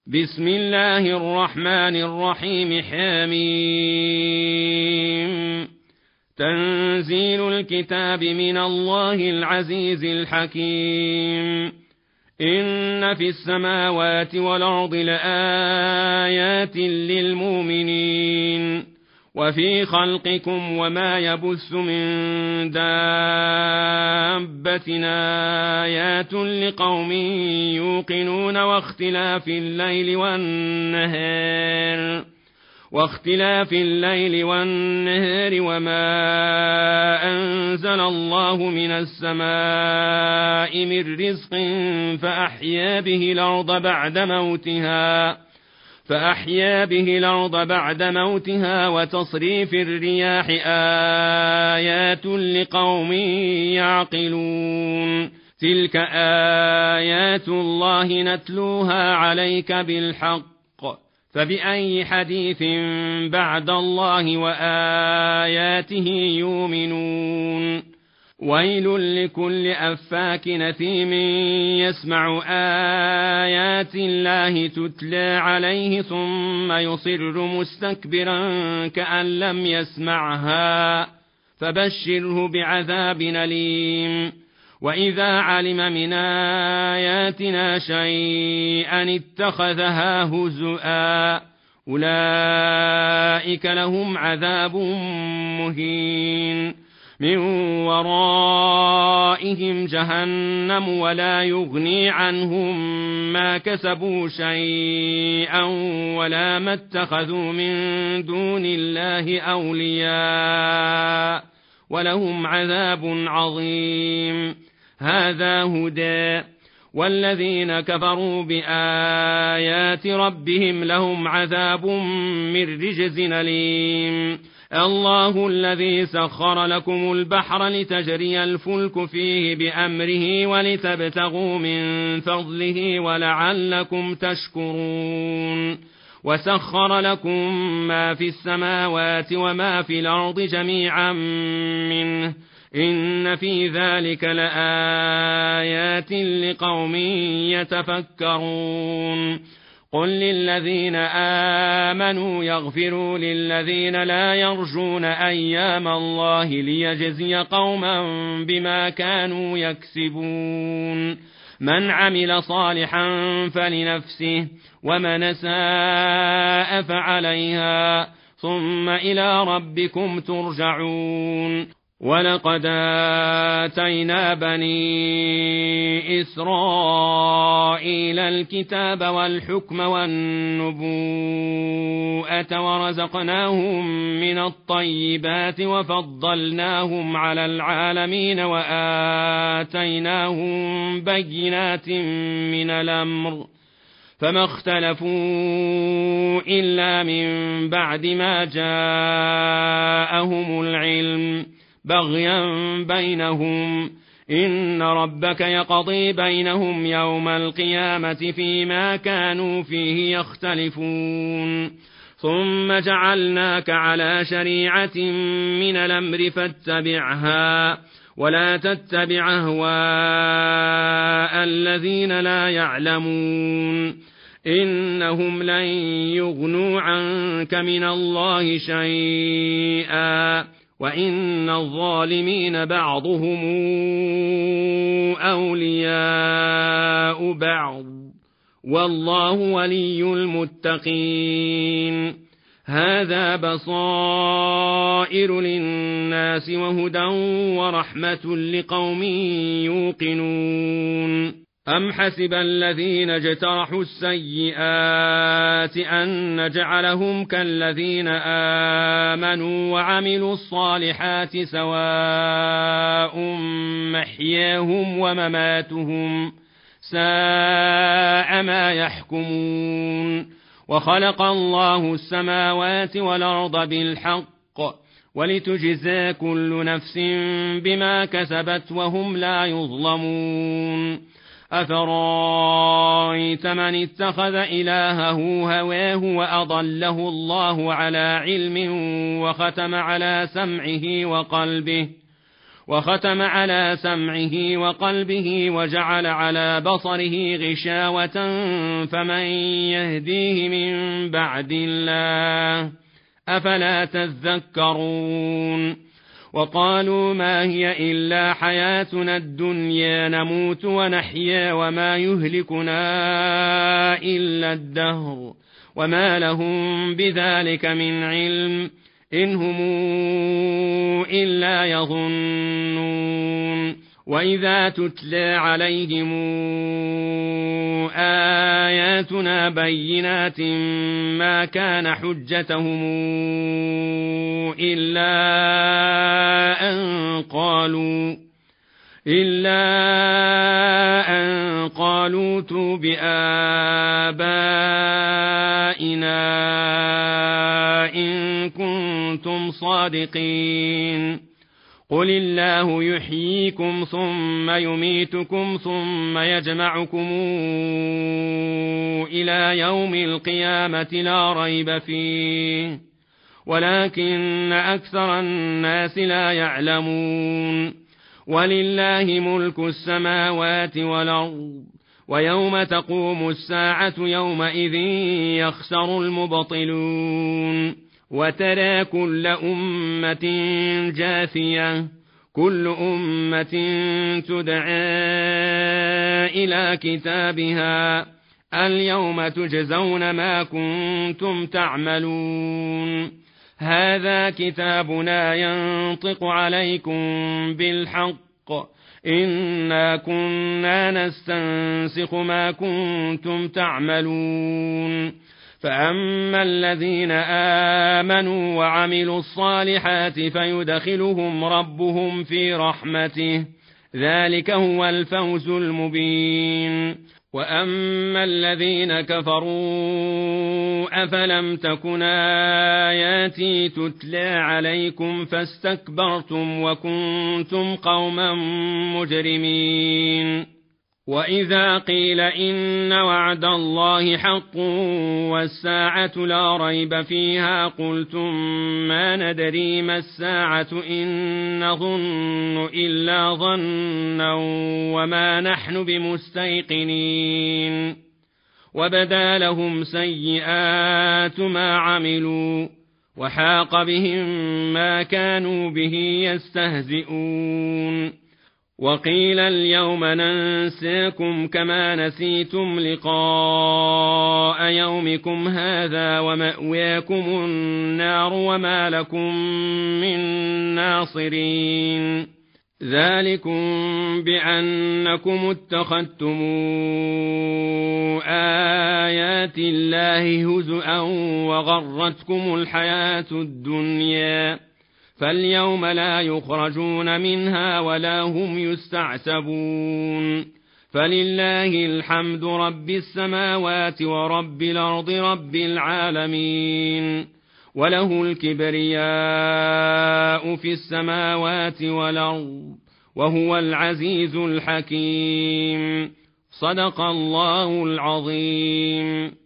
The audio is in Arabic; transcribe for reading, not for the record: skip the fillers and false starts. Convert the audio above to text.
بسم الله الرحمن الرحيم. حميم. تنزيل الكتاب من الله العزيز الحكيم. إن في السماوات والأرض لآيات للمؤمنين وفي خلقكم وما يبث من دابة آيات لقوم يوقنون واختلاف الليل والنهار وما أنزل الله من السماء من رزق فأحيا به الأرض بعد موتها وتصريف الرياح آيات لقوم يعقلون. تلك آيات الله نتلوها عليك بالحق، فبأي حديث بعد الله وآياته يؤمنون. ويل لكل أفاك نثيم يسمع آيات الله تتلى عليه ثم يصر مستكبرا كأن لم يسمعها، فبشره بعذاب أليم. وإذا علم من آياتنا شيئا اتخذها هزؤا، أولئك لهم عذاب مهين. من ورائهم جهنم ولا يغني عنهم ما كسبوا شيئا ولا ما اتخذوا من دون الله أولياء ولهم عذاب عظيم. هذا هدى، والذين كفروا بآيات ربهم لهم عذاب من رجز أليم. الله الذي سخر لكم البحر لتجري الفلك فيه بأمره ولتبتغوا من فضله ولعلكم تشكرون. وسخر لكم ما في السماوات وما في الأرض جميعا منه، إن في ذلك لآيات لقوم يتفكرون. قل للذين آمنوا يغفروا للذين لا يرجون أيام الله ليجزي قوما بما كانوا يكسبون. من عمل صالحا فلنفسه ومن أساء فعليها، ثم إلى ربكم ترجعون. ولقد آتينا بني إسرائيل الكتاب والحكم والنبوءة ورزقناهم من الطيبات وفضلناهم على العالمين وآتيناهم بينات من الأمر، فما اختلفوا إلا من بعد ما جاءهم العلم بغيا بينهم. إن ربك يقضي بينهم يوم القيامة فيما كانوا فيه يختلفون. ثم جعلناك على شريعة من الأمر فاتبعها ولا تتبع أهواء الذين لا يعلمون، إنهم لن يغنوا عنك من الله شيئا وإن الظالمين بعضهم أولياء بعض والله ولي المتقين. هذا بصائر للناس وهدى ورحمة لقوم يوقنون. أم حسب الذين اجترحوا السيئات أن نجعلهم كالذين آمنوا وعملوا الصالحات سواء محياهم ومماتهم ساء ما يحكمون. وخلق الله السماوات والأرض بالحق ولتجزى كل نفس بما كسبت وهم لا يظلمون. أفرأيت من اتخذ إلهه هواه وأضله الله على علم وختم على سمعه وختم على سمعه وقلبه وجعل على بصره غشاوة فمن يهديه من بعد الله أفلا تذكرون وقالوا ما هي إلا حياتنا الدنيا نموت ونحيا وما يهلكنا إلا الدهر وما لهم بذلك من علم إن هم إلا يظنون وإذا تتلى عليهم آياتنا بينات ما كان حجتهم إلا أن قالوا ائتوا بآبائنا إن كنتم صادقين قل الله يحييكم ثم يميتكم ثم يجمعكم إلى يوم القيامة لا ريب فيه ولكن أكثر الناس لا يعلمون ولله ملك السماوات والأرض ويوم تقوم الساعة يومئذ يخسر المبطلون وترى كل أمة جاثية كل أمة تدعى إلى كتابها اليوم تجزون ما كنتم تعملون هذا كتابنا ينطق عليكم بالحق إنا كنا نستنسخ ما كنتم تعملون فأما الذين آمنوا وعملوا الصالحات فيدخلهم ربهم في رحمته ذلك هو الفوز المبين وأما الذين كفروا أفلم تكن آياتي تتلى عليكم فاستكبرتم وكنتم قوما مجرمين وإذا قيل إن وعد الله حق والساعة لا ريب فيها قلتم ما ندري ما الساعة إن نظن إلا ظنا وما نحن بمستيقنين وبدا لهم سيئات ما عملوا وحاق بهم ما كانوا به يستهزئون وقيل اليوم ننساكم كما نسيتم لقاء يومكم هذا ومأواكم النار وما لكم من ناصرين ذلكم بأنكم اتخذتم آيات الله هزؤا وغرتكم الحياة الدنيا فاليوم لا يخرجون منها ولا هم يستعتبون فلله الحمد رب السماوات ورب الأرض رب العالمين وله الكبرياء في السماوات والأرض وهو العزيز الحكيم صدق الله العظيم.